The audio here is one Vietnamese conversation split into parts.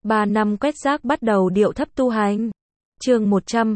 3 năm quét rác bắt đầu điệu thấp tu hành. Chương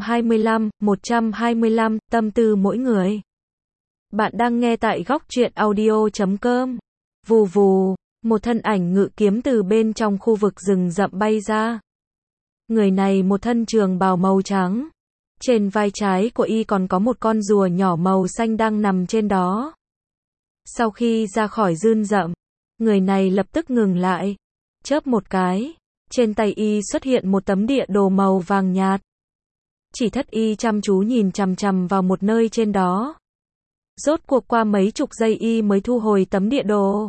125, tâm tư mỗi người. Bạn đang nghe tại góc truyện audio.com. Vù vù, một thân ảnh ngự kiếm từ bên trong khu vực rừng rậm bay ra. Người này một thân trường bào màu trắng. Trên vai trái của y còn có một con rùa nhỏ màu xanh đang nằm trên đó. Sau khi ra khỏi rừng rậm, người này lập tức ngừng lại. Chớp một cái, trên tay y xuất hiện một tấm địa đồ màu vàng nhạt. Chỉ thất y chăm chú nhìn chằm chằm vào một nơi trên đó. Rốt cuộc qua mấy chục giây y mới thu hồi tấm địa đồ.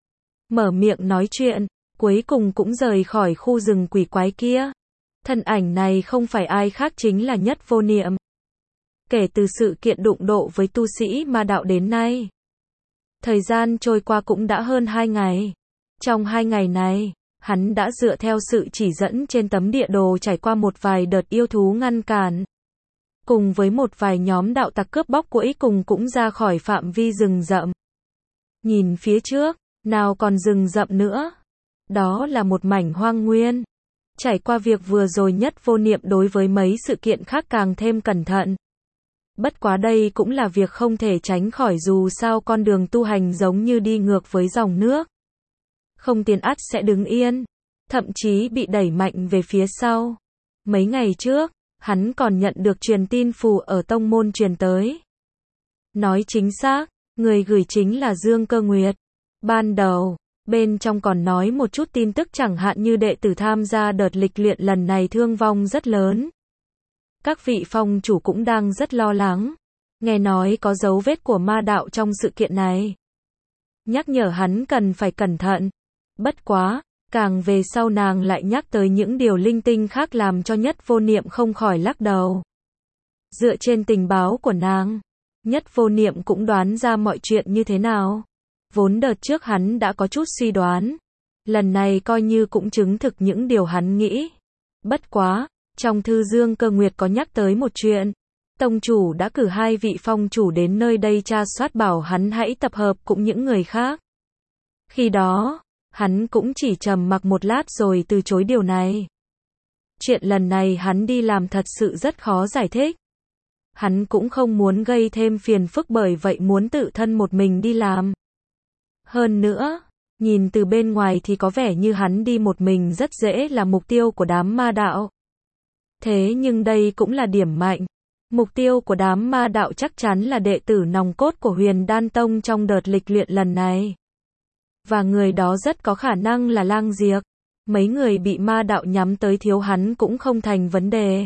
Mở miệng nói chuyện, cuối cùng cũng rời khỏi khu rừng quỷ quái kia. Thân ảnh này không phải ai khác chính là Nhất Vô Niệm. Kể từ sự kiện đụng độ với tu sĩ ma đạo đến nay, thời gian trôi qua cũng đã hơn 2 ngày. Trong 2 ngày này, hắn đã dựa theo sự chỉ dẫn trên tấm địa đồ trải qua một vài đợt yêu thú ngăn cản. Cùng với một vài nhóm đạo tặc cướp bóc cuối cùng cũng ra khỏi phạm vi rừng rậm. Nhìn phía trước, nào còn rừng rậm nữa. Đó là một mảnh hoang nguyên. Trải qua việc vừa rồi Nhất Vô Niệm đối với mấy sự kiện khác càng thêm cẩn thận. Bất quá đây cũng là việc không thể tránh khỏi, dù sao con đường tu hành giống như đi ngược với dòng nước. Không tiến ắt sẽ đứng yên, thậm chí bị đẩy mạnh về phía sau. Mấy ngày trước, hắn còn nhận được truyền tin phù ở tông môn truyền tới. Nói chính xác, người gửi chính là Dương Cơ Nguyệt. Ban đầu, bên trong còn nói một chút tin tức chẳng hạn như đệ tử tham gia đợt lịch luyện lần này thương vong rất lớn. Các vị phong chủ cũng đang rất lo lắng. Nghe nói có dấu vết của ma đạo trong sự kiện này. Nhắc nhở hắn cần phải cẩn thận. Bất quá, càng về sau nàng lại nhắc tới những điều linh tinh khác làm cho Nhất Vô Niệm không khỏi lắc đầu. Dựa trên tình báo của nàng, Nhất Vô Niệm cũng đoán ra mọi chuyện như thế nào. Vốn đợt trước hắn đã có chút suy đoán. Lần này coi như cũng chứng thực những điều hắn nghĩ. Bất quá, trong thư Dương Cơ Nguyệt có nhắc tới một chuyện. Tông chủ đã cử 2 vị phong chủ đến nơi đây tra soát, bảo hắn hãy tập hợp cũng những người khác. Khi đó, hắn cũng chỉ trầm mặc một lát rồi từ chối điều này. Chuyện lần này hắn đi làm thật sự rất khó giải thích. Hắn cũng không muốn gây thêm phiền phức, bởi vậy muốn tự thân một mình đi làm. Hơn nữa, nhìn từ bên ngoài thì có vẻ như hắn đi một mình rất dễ là mục tiêu của đám ma đạo. Thế nhưng đây cũng là điểm mạnh. Mục tiêu của đám ma đạo chắc chắn là đệ tử nòng cốt của Huyền Đan Tông trong đợt lịch luyện lần này. Và người đó rất có khả năng là Lang Diệp. Mấy người bị ma đạo nhắm tới thiếu hắn cũng không thành vấn đề.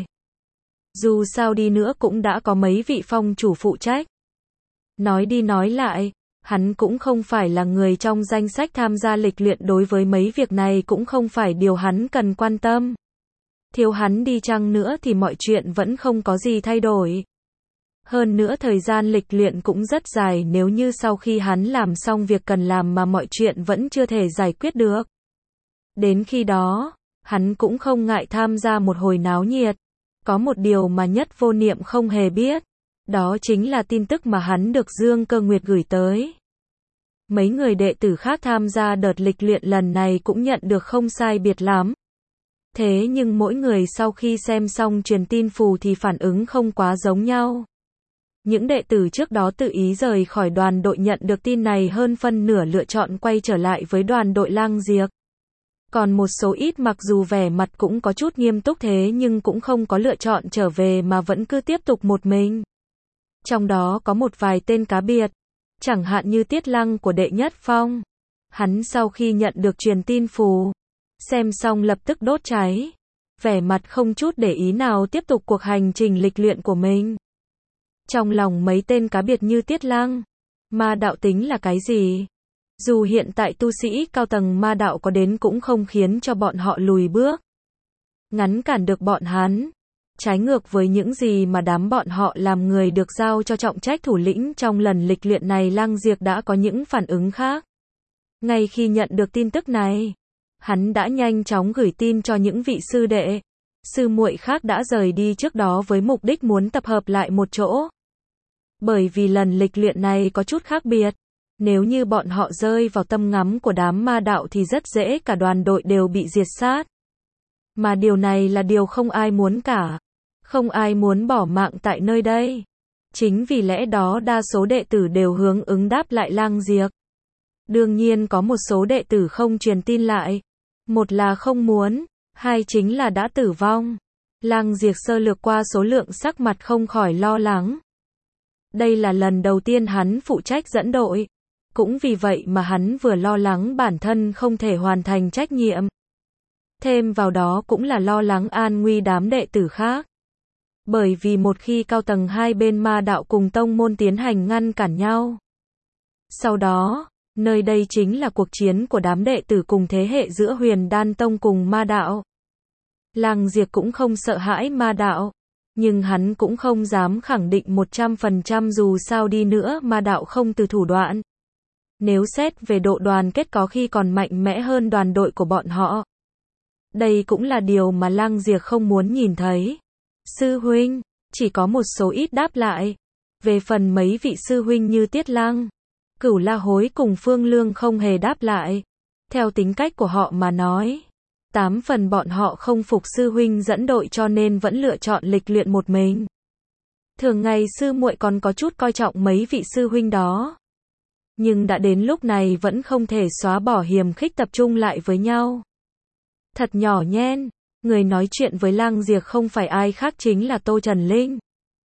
Dù sao đi nữa cũng đã có mấy vị phong chủ phụ trách. Nói đi nói lại, hắn cũng không phải là người trong danh sách tham gia lịch luyện, đối với mấy việc này cũng không phải điều hắn cần quan tâm. Thiếu hắn đi chăng nữa thì mọi chuyện vẫn không có gì thay đổi. Hơn nữa thời gian lịch luyện cũng rất dài, nếu như sau khi hắn làm xong việc cần làm mà mọi chuyện vẫn chưa thể giải quyết được. Đến khi đó, hắn cũng không ngại tham gia một hồi náo nhiệt. Có một điều mà Nhất Vô Niệm không hề biết. Đó chính là tin tức mà hắn được Dương Cơ Nguyệt gửi tới. Mấy người đệ tử khác tham gia đợt lịch luyện lần này cũng nhận được không sai biệt lắm. Thế nhưng mỗi người sau khi xem xong truyền tin phù thì phản ứng không quá giống nhau. Những đệ tử trước đó tự ý rời khỏi đoàn đội nhận được tin này hơn phân nửa lựa chọn quay trở lại với đoàn đội Lang Diệp. Còn một số ít mặc dù vẻ mặt cũng có chút nghiêm túc thế nhưng cũng không có lựa chọn trở về mà vẫn cứ tiếp tục một mình. Trong đó có một vài tên cá biệt, chẳng hạn như Tiết Lăng của Đệ Nhất Phong. Hắn sau khi nhận được truyền tin phù, xem xong lập tức đốt cháy. Vẻ mặt không chút để ý nào tiếp tục cuộc hành trình lịch luyện của mình. Trong lòng mấy tên cá biệt như Tiết Lăng, ma đạo tính là cái gì? Dù hiện tại tu sĩ cao tầng ma đạo có đến cũng không khiến cho bọn họ lùi bước. Ngăn cản được bọn hắn. Trái ngược với những gì mà đám bọn họ làm người được giao cho trọng trách thủ lĩnh trong lần lịch luyện này, Lang Diệp đã có những phản ứng khác. Ngay khi nhận được tin tức này, hắn đã nhanh chóng gửi tin cho những vị sư đệ, sư muội khác đã rời đi trước đó với mục đích muốn tập hợp lại một chỗ. Bởi vì lần lịch luyện này có chút khác biệt. Nếu như bọn họ rơi vào tâm ngắm của đám ma đạo thì rất dễ cả đoàn đội đều bị diệt sát. Mà điều này là điều không ai muốn cả. Không ai muốn bỏ mạng tại nơi đây. Chính vì lẽ đó đa số đệ tử đều hướng ứng đáp lại Lang Diệp. Đương nhiên có một số đệ tử không truyền tin lại. Một là không muốn, hai chính là đã tử vong. Lang Diệp sơ lược qua số lượng sắc mặt không khỏi lo lắng. Đây là lần đầu tiên hắn phụ trách dẫn đội. Cũng vì vậy mà hắn vừa lo lắng bản thân không thể hoàn thành trách nhiệm. Thêm vào đó cũng là lo lắng an nguy đám đệ tử khác. Bởi vì một khi cao tầng hai bên ma đạo cùng tông môn tiến hành ngăn cản nhau. Sau đó, nơi đây chính là cuộc chiến của đám đệ tử cùng thế hệ giữa Huyền Đan Tông cùng ma đạo. Lang Diệp cũng không sợ hãi ma đạo. Nhưng hắn cũng không dám khẳng định 100% dù sao đi nữa ma đạo không từ thủ đoạn. Nếu xét về độ đoàn kết có khi còn mạnh mẽ hơn đoàn đội của bọn họ. Đây cũng là điều mà Lang Diệp không muốn nhìn thấy. Sư huynh, chỉ có một số ít đáp lại. Về phần mấy vị sư huynh như Tiết Lăng, Cửu La Hối cùng Phương Lương không hề đáp lại. Theo tính cách của họ mà nói, 8 phần bọn họ không phục sư huynh dẫn đội cho nên vẫn lựa chọn lịch luyện một mình. Thường ngày sư muội còn có chút coi trọng mấy vị sư huynh đó. Nhưng đã đến lúc này vẫn không thể xóa bỏ hiềm khích tập trung lại với nhau. Thật nhỏ nhen, người nói chuyện với Lang Diệp không phải ai khác chính là Tô Trần Linh.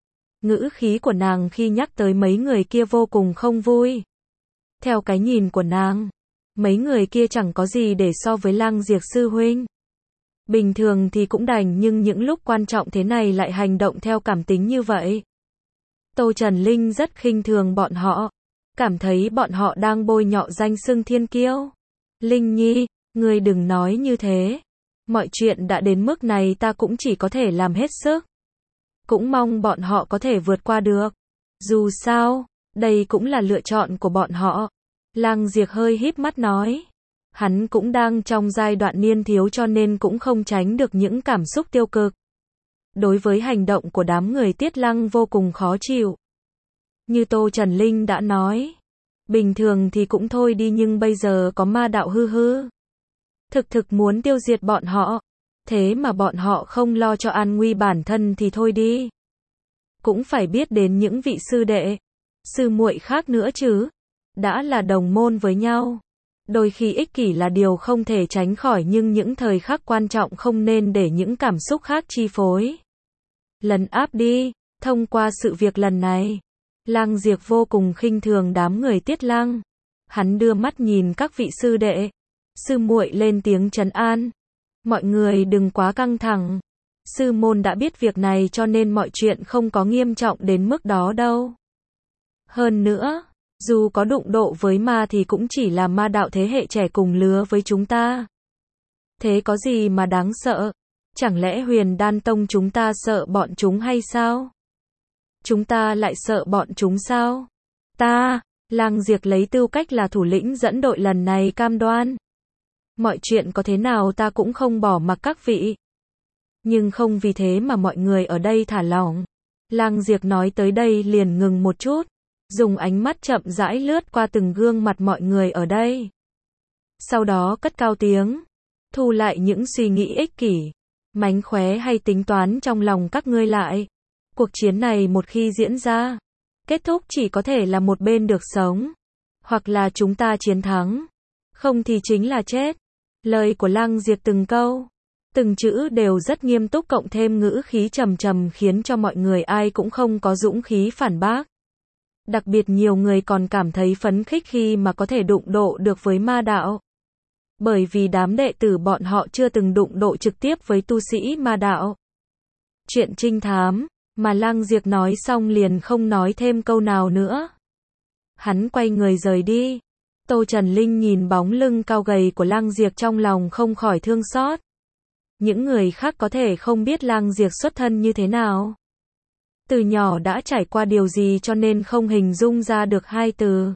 Ngữ khí của nàng khi nhắc tới mấy người kia vô cùng không vui. Theo cái nhìn của nàng, mấy người kia chẳng có gì để so với Lang Diệp sư huynh. Bình thường thì cũng đành nhưng những lúc quan trọng thế này lại hành động theo cảm tính như vậy. Tô Trần Linh rất khinh thường bọn họ. Cảm thấy bọn họ đang bôi nhọ danh xưng thiên kiêu. Linh Nhi, ngươi đừng nói như thế. Mọi chuyện đã đến mức này ta cũng chỉ có thể làm hết sức. Cũng mong bọn họ có thể vượt qua được. Dù sao, đây cũng là lựa chọn của bọn họ. Lang Diệp hơi híp mắt nói. Hắn cũng đang trong giai đoạn niên thiếu cho nên cũng không tránh được những cảm xúc tiêu cực. Đối với hành động của đám người Tiết Lăng vô cùng khó chịu. Như Tô Trần Linh đã nói, bình thường thì cũng thôi đi nhưng bây giờ có ma đạo hư. Thực muốn tiêu diệt bọn họ. Thế mà bọn họ không lo cho an nguy bản thân thì thôi đi. Cũng phải biết đến những vị sư đệ, sư muội khác nữa chứ. Đã là đồng môn với nhau. Đôi khi ích kỷ là điều không thể tránh khỏi nhưng những thời khắc quan trọng không nên để những cảm xúc khác chi phối. Lấn áp đi, thông qua sự việc lần này. Lang Diệp vô cùng khinh thường đám người Tiết Lăng. Hắn đưa mắt nhìn các vị sư đệ, sư muội lên tiếng trấn an. Mọi người đừng quá căng thẳng. Sư môn đã biết việc này cho nên mọi chuyện không có nghiêm trọng đến mức đó đâu. Hơn nữa, dù có đụng độ với ma thì cũng chỉ là ma đạo thế hệ trẻ cùng lứa với chúng ta. Thế có gì mà đáng sợ? Chẳng lẽ Huyền Đan Tông chúng ta sợ bọn chúng hay sao? Chúng ta lại sợ bọn chúng sao? Lang Diệp lấy tư cách là thủ lĩnh dẫn đội lần này cam đoan. Mọi chuyện có thế nào ta cũng không bỏ mặc các vị. Nhưng không vì thế mà mọi người ở đây thả lỏng. Lang Diệp nói tới đây liền ngừng một chút. Dùng ánh mắt chậm rãi lướt qua từng gương mặt mọi người ở đây. Sau đó cất cao tiếng. Thu lại những suy nghĩ ích kỷ, mánh khóe hay tính toán trong lòng các ngươi lại. Cuộc chiến này một khi diễn ra, kết thúc chỉ có thể là một bên được sống. Hoặc là chúng ta chiến thắng. Không thì chính là chết. Lời của Lang Diệp từng câu, từng chữ đều rất nghiêm túc cộng thêm ngữ khí trầm trầm khiến cho mọi người ai cũng không có dũng khí phản bác. Đặc biệt nhiều người còn cảm thấy phấn khích khi mà có thể đụng độ được với ma đạo. Bởi vì đám đệ tử bọn họ chưa từng đụng độ trực tiếp với tu sĩ ma đạo. Chuyện trinh thám, mà Lang Diệp nói xong liền không nói thêm câu nào nữa. Hắn quay người rời đi. Tô Trần Linh nhìn bóng lưng cao gầy của Lang Diệp trong lòng không khỏi thương xót. Những người khác có thể không biết Lang Diệp xuất thân như thế nào. Từ nhỏ đã trải qua điều gì cho nên không hình dung ra được hai từ.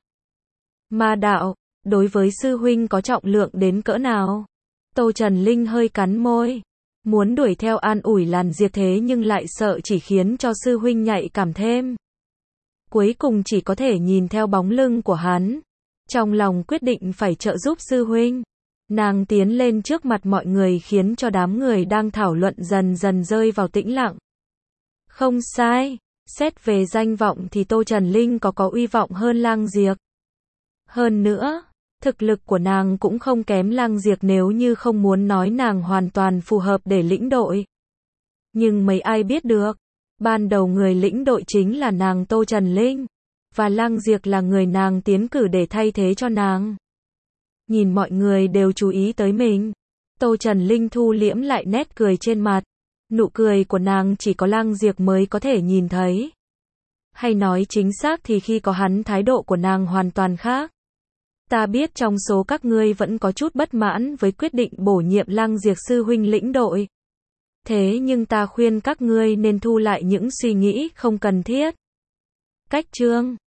Ma đạo, đối với sư huynh có trọng lượng đến cỡ nào? Tô Trần Linh hơi cắn môi. Muốn đuổi theo an ủi Lang Diệp thế nhưng lại sợ chỉ khiến cho sư huynh nhạy cảm thêm. Cuối cùng chỉ có thể nhìn theo bóng lưng của hắn. Trong lòng quyết định phải trợ giúp sư huynh. Nàng tiến lên trước mặt mọi người khiến cho đám người đang thảo luận dần dần rơi vào tĩnh lặng. Không sai, xét về danh vọng thì Tô Trần Linh có uy vọng hơn Lang Diệp. Hơn nữa, thực lực của nàng cũng không kém Lang Diệp nếu như không muốn nói nàng hoàn toàn phù hợp để lĩnh đội. Nhưng mấy ai biết được, ban đầu người lĩnh đội chính là nàng Tô Trần Linh, và Lang Diệp là người nàng tiến cử để thay thế cho nàng. Nhìn mọi người đều chú ý tới mình, Tô Trần Linh thu liễm lại nét cười trên mặt. Nụ cười của nàng chỉ có Lang Diệp mới có thể nhìn thấy. Hay nói chính xác thì khi có hắn thái độ của nàng hoàn toàn khác. Ta biết trong số các ngươi vẫn có chút bất mãn với quyết định bổ nhiệm Lang Diệp sư huynh lĩnh đội. Thế nhưng ta khuyên các ngươi nên thu lại những suy nghĩ không cần thiết. Cách chương